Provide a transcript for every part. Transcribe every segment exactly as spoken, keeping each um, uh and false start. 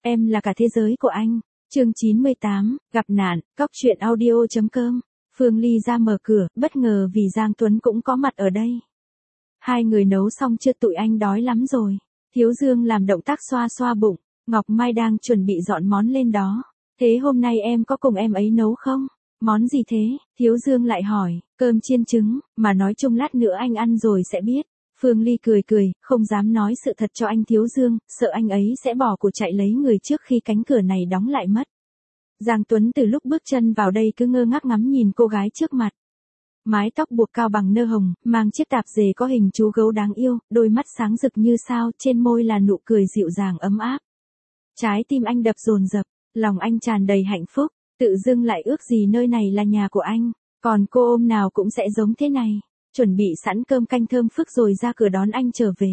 Em là cả thế giới của anh. Chương chín mươi tám, gặp nạn, cóc truyện audio chấm com. Phương Ly ra mở cửa, bất ngờ vì Giang Tuấn cũng có mặt ở đây. Hai người nấu xong chưa, tụi anh đói lắm rồi. Thiếu Dương làm động tác xoa xoa bụng, Ngọc Mai đang chuẩn bị dọn món lên đó. Thế hôm nay em có cùng em ấy nấu không? Món gì thế? Thiếu Dương lại hỏi. Cơm chiên trứng, mà nói chung lát nữa anh ăn rồi sẽ biết. Phương Ly cười cười, không dám nói sự thật cho anh Thiếu Dương, sợ anh ấy sẽ bỏ cuộc chạy lấy người trước khi cánh cửa này đóng lại mất. Giang Tuấn từ lúc bước chân vào đây cứ ngơ ngác ngắm nhìn cô gái trước mặt. Mái tóc buộc cao bằng nơ hồng, mang chiếc tạp dề có hình chú gấu đáng yêu, đôi mắt sáng rực như sao, trên môi là nụ cười dịu dàng ấm áp. Trái tim anh đập dồn dập, lòng anh tràn đầy hạnh phúc, tự dưng lại ước gì nơi này là nhà của anh, còn cô ôm nào cũng sẽ giống thế này. Chuẩn bị sẵn cơm canh thơm phức rồi ra cửa đón anh trở về.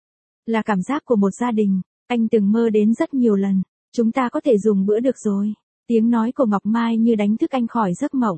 Là cảm giác của một gia đình, anh từng mơ đến rất nhiều lần. Chúng ta có thể dùng bữa được rồi. Tiếng nói của Ngọc Mai như đánh thức anh khỏi giấc mộng.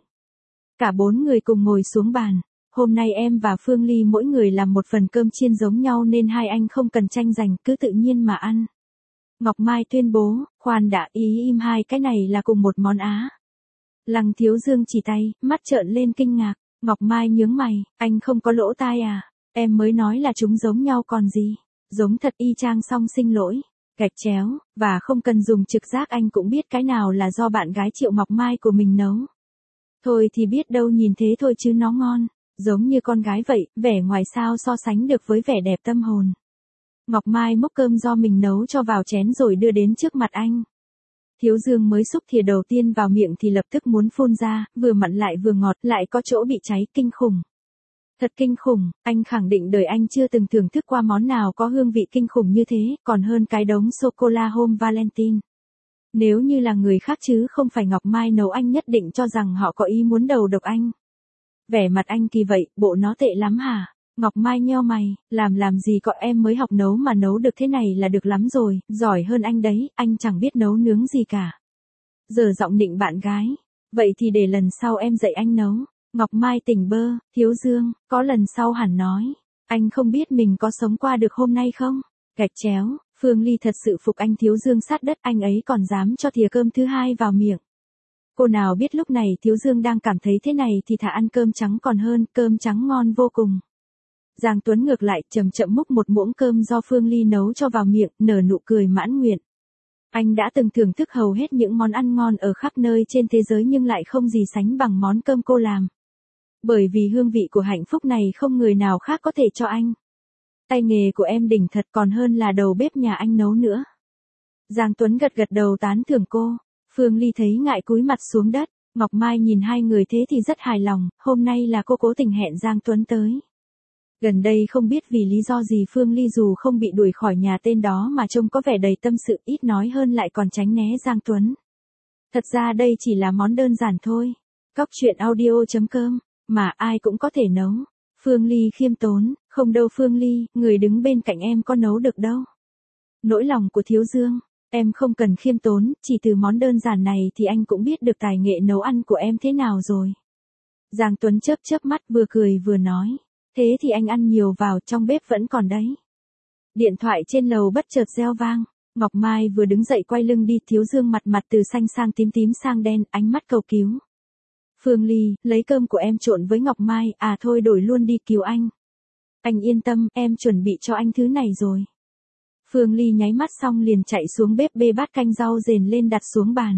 Cả bốn người cùng ngồi xuống bàn. Hôm nay em và Phương Ly mỗi người làm một phần cơm chiên giống nhau nên hai anh không cần tranh giành, cứ tự nhiên mà ăn. Ngọc Mai tuyên bố, khoan đã, ý im hai cái này là cùng một món á. Lăng Thiếu Dương chỉ tay, mắt trợn lên kinh ngạc. Ngọc Mai nhướng mày, anh không có lỗ tai à? Em mới nói là chúng giống nhau còn gì? Giống thật y chang, song xin lỗi. Gạch chéo, và không cần dùng trực giác anh cũng biết cái nào là do bạn gái Triệu Ngọc Mai của mình nấu. Thôi thì biết đâu, nhìn thế thôi chứ nó ngon. Giống như con gái vậy, vẻ ngoài sao so sánh được với vẻ đẹp tâm hồn. Ngọc Mai múc cơm do mình nấu cho vào chén rồi đưa đến trước mặt anh. Thiếu Dương mới xúc thìa đầu tiên vào miệng thì lập tức muốn phun ra, vừa mặn lại vừa ngọt, lại có chỗ bị cháy, kinh khủng. Thật kinh khủng, anh khẳng định đời anh chưa từng thưởng thức qua món nào có hương vị kinh khủng như thế, còn hơn cái đống sô-cô-la hôm Valentine. Nếu như là người khác chứ không phải Ngọc Mai nấu anh nhất định cho rằng họ có ý muốn đầu độc anh. Vẻ mặt anh kỳ vậy, bộ nó tệ lắm hả? Ngọc Mai nheo mày, làm làm gì có, em mới học nấu mà nấu được thế này là được lắm rồi, giỏi hơn anh đấy, anh chẳng biết nấu nướng gì cả. Giờ giọng nịnh bạn gái, vậy thì để lần sau em dạy anh nấu. Ngọc Mai tỉnh bơ, Thiếu Dương, có lần sau hẳn nói, anh không biết mình có sống qua được hôm nay không? Gạch chéo, Phương Ly thật sự phục anh Thiếu Dương sát đất, anh ấy còn dám cho thìa cơm thứ hai vào miệng. Cô nào biết lúc này Thiếu Dương đang cảm thấy thế này thì thà ăn cơm trắng còn hơn, cơm trắng ngon vô cùng. Giang Tuấn ngược lại, chậm chậm múc một muỗng cơm do Phương Ly nấu cho vào miệng, nở nụ cười mãn nguyện. Anh đã từng thưởng thức hầu hết những món ăn ngon ở khắp nơi trên thế giới nhưng lại không gì sánh bằng món cơm cô làm. Bởi vì hương vị của hạnh phúc này không người nào khác có thể cho anh. Tay nghề của em đỉnh thật, còn hơn là đầu bếp nhà anh nấu nữa. Giang Tuấn gật gật đầu tán thưởng cô. Phương Ly thấy ngại cúi mặt xuống đất. Ngọc Mai nhìn hai người thế thì rất hài lòng, hôm nay là cô cố tình hẹn Giang Tuấn tới. Gần đây không biết vì lý do gì Phương Ly dù không bị đuổi khỏi nhà tên đó mà trông có vẻ đầy tâm sự, ít nói hơn lại còn tránh né Giang Tuấn. Thật ra đây chỉ là món đơn giản thôi. Cóc truyện audio chấm com, mà ai cũng có thể nấu. Phương Ly khiêm tốn, không đâu Phương Ly, người đứng bên cạnh em có nấu được đâu. Nỗi lòng của Thiếu Dương, em không cần khiêm tốn, chỉ từ món đơn giản này thì anh cũng biết được tài nghệ nấu ăn của em thế nào rồi. Giang Tuấn chớp chớp mắt vừa cười vừa nói. Thế thì anh ăn nhiều vào, trong bếp vẫn còn đấy. Điện thoại trên lầu bất chợt reo vang. Ngọc Mai vừa đứng dậy quay lưng đi, Thiếu Dương mặt mặt từ xanh sang tím tím sang đen, ánh mắt cầu cứu. Phương Ly, lấy cơm của em trộn với Ngọc Mai, à thôi đổi luôn đi, cứu anh. Anh yên tâm, em chuẩn bị cho anh thứ này rồi. Phương Ly nháy mắt xong liền chạy xuống bếp bê bát canh rau rền lên đặt xuống bàn.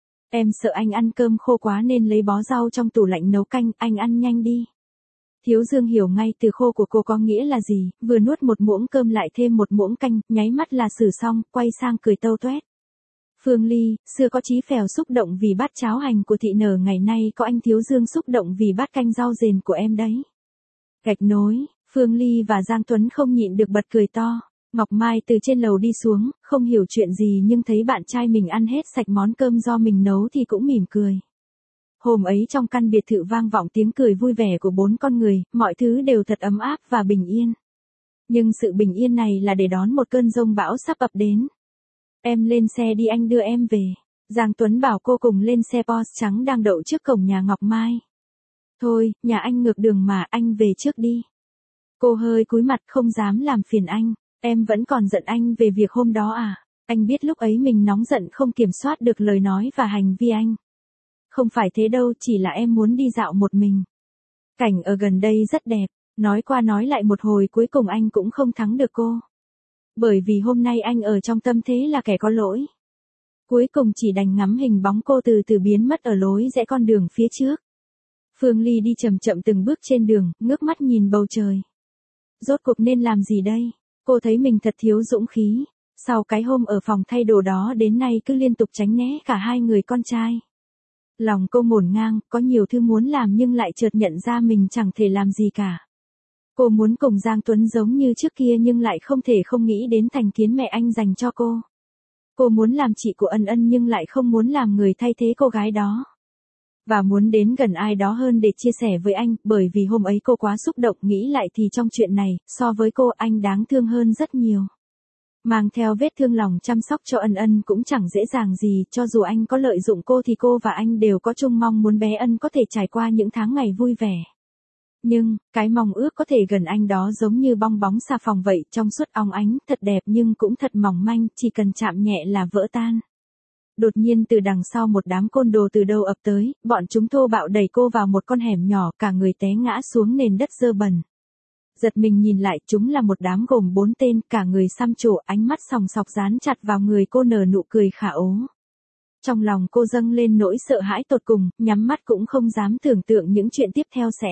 Em sợ anh ăn cơm khô quá nên lấy bó rau trong tủ lạnh nấu canh, anh ăn nhanh đi. Thiếu Dương hiểu ngay từ khô của cô có nghĩa là gì, vừa nuốt một muỗng cơm lại thêm một muỗng canh, nháy mắt là xử xong, quay sang cười tâu toét. Phương Ly, xưa có Chí Phèo xúc động vì bát cháo hành của thị nở, ngày nay có anh Thiếu Dương xúc động vì bát canh rau rền của em đấy. Gạch nối, Phương Ly và Giang Tuấn không nhịn được bật cười to. Ngọc Mai từ trên lầu đi xuống, không hiểu chuyện gì nhưng thấy bạn trai mình ăn hết sạch món cơm do mình nấu thì cũng mỉm cười. Hôm ấy trong căn biệt thự vang vọng tiếng cười vui vẻ của bốn con người, mọi thứ đều thật ấm áp và bình yên. Nhưng sự bình yên này là để đón một cơn giông bão sắp ập đến. Em lên xe đi, anh đưa em về. Giang Tuấn bảo cô cùng lên xe Porsche trắng đang đậu trước cổng nhà Ngọc Mai. Thôi, nhà anh ngược đường mà, anh về trước đi. Cô hơi cúi mặt không dám làm phiền anh. Em vẫn còn giận anh về việc hôm đó à? Anh biết lúc ấy mình nóng giận không kiểm soát được lời nói và hành vi anh. Không phải thế đâu, chỉ là em muốn đi dạo một mình. Cảnh ở gần đây rất đẹp, nói qua nói lại một hồi cuối cùng anh cũng không thắng được cô. Bởi vì hôm nay anh ở trong tâm thế là kẻ có lỗi. Cuối cùng chỉ đành ngắm hình bóng cô từ từ biến mất ở lối rẽ con đường phía trước. Phương Ly đi chậm chậm từng bước trên đường, ngước mắt nhìn bầu trời. Rốt cuộc nên làm gì đây? Cô thấy mình thật thiếu dũng khí. Sau cái hôm ở phòng thay đồ đó đến nay cứ liên tục tránh né cả hai người con trai. Lòng cô ngổn ngang, có nhiều thứ muốn làm nhưng lại chợt nhận ra mình chẳng thể làm gì cả. Cô muốn cùng Giang Tuấn giống như trước kia nhưng lại không thể không nghĩ đến thành kiến mẹ anh dành cho cô. Cô muốn làm chị của Ân Ân nhưng lại không muốn làm người thay thế cô gái đó. Và muốn đến gần ai đó hơn để chia sẻ với anh, bởi vì hôm ấy cô quá xúc động, nghĩ lại thì trong chuyện này, so với cô anh đáng thương hơn rất nhiều. Mang theo vết thương lòng chăm sóc cho Ân Ân cũng chẳng dễ dàng gì, cho dù anh có lợi dụng cô thì cô và anh đều có chung mong muốn bé Ân có thể trải qua những tháng ngày vui vẻ. Nhưng, cái mong ước có thể gần anh đó giống như bong bóng xà phòng vậy, trong suốt óng ánh, thật đẹp nhưng cũng thật mỏng manh, chỉ cần chạm nhẹ là vỡ tan. Đột nhiên từ đằng sau một đám côn đồ từ đâu ập tới, bọn chúng thô bạo đẩy cô vào một con hẻm nhỏ, cả người té ngã xuống nền đất dơ bẩn. Giật mình nhìn lại, chúng là một đám gồm bốn tên, cả người xăm trổ, ánh mắt sòng sọc dán chặt vào người cô, nở nụ cười khả ố. Trong lòng cô dâng lên nỗi sợ hãi tột cùng, nhắm mắt cũng không dám tưởng tượng những chuyện tiếp theo sẽ.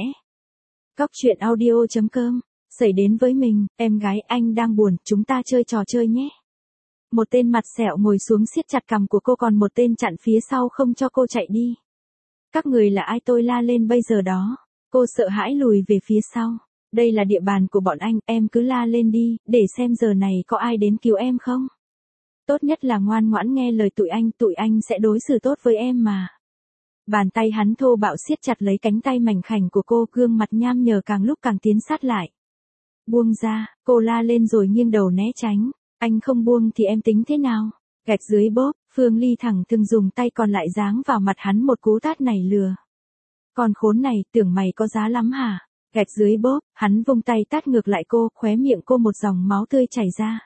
Cóc truyện audio chấm com, xảy đến với mình, em gái anh đang buồn, chúng ta chơi trò chơi nhé. Một tên mặt sẹo ngồi xuống siết chặt cằm của cô, còn một tên chặn phía sau không cho cô chạy đi. Các người là ai? Tôi la lên bây giờ đó. Cô sợ hãi lùi về phía sau. Đây là địa bàn của bọn anh, em cứ la lên đi, để xem giờ này có ai đến cứu em không. Tốt nhất là ngoan ngoãn nghe lời tụi anh, tụi anh sẽ đối xử tốt với em mà. Bàn tay hắn thô bạo siết chặt lấy cánh tay mảnh khảnh của cô, gương mặt nham nhở càng lúc càng tiến sát lại. Buông ra, cô la lên rồi nghiêng đầu né tránh. Anh không buông thì em tính thế nào? Gạch dưới bóp, Phương Ly thẳng thừng dùng tay còn lại giáng vào mặt hắn một cú tát này lừa. Còn khốn này, tưởng mày có giá lắm hả? Gạch dưới bóp, hắn vung tay tát ngược lại cô, khóe miệng cô một dòng máu tươi chảy ra.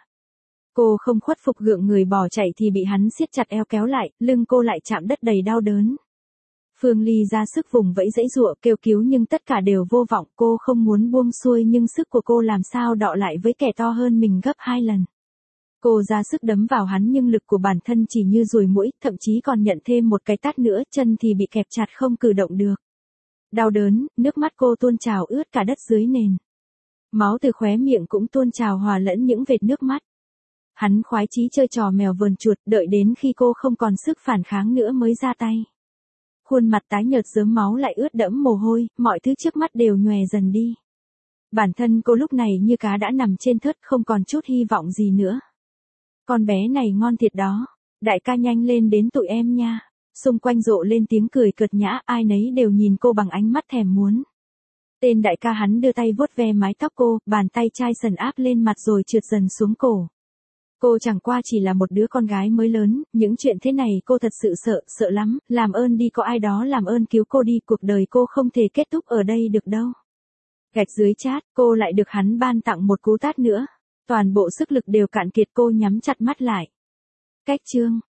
Cô không khuất phục gượng người bỏ chạy thì bị hắn siết chặt eo kéo lại, lưng cô lại chạm đất đầy đau đớn. Phương Ly ra sức vùng vẫy giãy giụa kêu cứu nhưng tất cả đều vô vọng, cô không muốn buông xuôi nhưng sức của cô làm sao đọ lại với kẻ to hơn mình gấp hai lần. Cô ra sức đấm vào hắn nhưng lực của bản thân chỉ như ruồi muỗi, thậm chí còn nhận thêm một cái tát nữa, chân thì bị kẹp chặt không cử động được. Đau đớn, nước mắt cô tuôn trào ướt cả đất dưới nền. Máu từ khóe miệng cũng tuôn trào hòa lẫn những vệt nước mắt. Hắn khoái chí chơi trò mèo vờn chuột, đợi đến khi cô không còn sức phản kháng nữa mới ra tay. Khuôn mặt tái nhợt rớm máu lại ướt đẫm mồ hôi, mọi thứ trước mắt đều nhòe dần đi. Bản thân cô lúc này như cá đã nằm trên thớt, không còn chút hy vọng gì nữa. Con bé này ngon thiệt đó, đại ca nhanh lên đến tụi em nha. Xung quanh rộ lên tiếng cười cợt nhã, ai nấy đều nhìn cô bằng ánh mắt thèm muốn. Tên đại ca hắn đưa tay vuốt ve mái tóc cô, bàn tay chai sần áp lên mặt rồi trượt dần xuống cổ. Cô chẳng qua chỉ là một đứa con gái mới lớn, những chuyện thế này cô thật sự sợ, sợ lắm, làm ơn đi, có ai đó làm ơn cứu cô đi, cuộc đời cô không thể kết thúc ở đây được đâu. Gạch dưới chát, cô lại được hắn ban tặng một cú tát nữa. Toàn bộ sức lực đều cạn kiệt, cô nhắm chặt mắt lại. Cách chương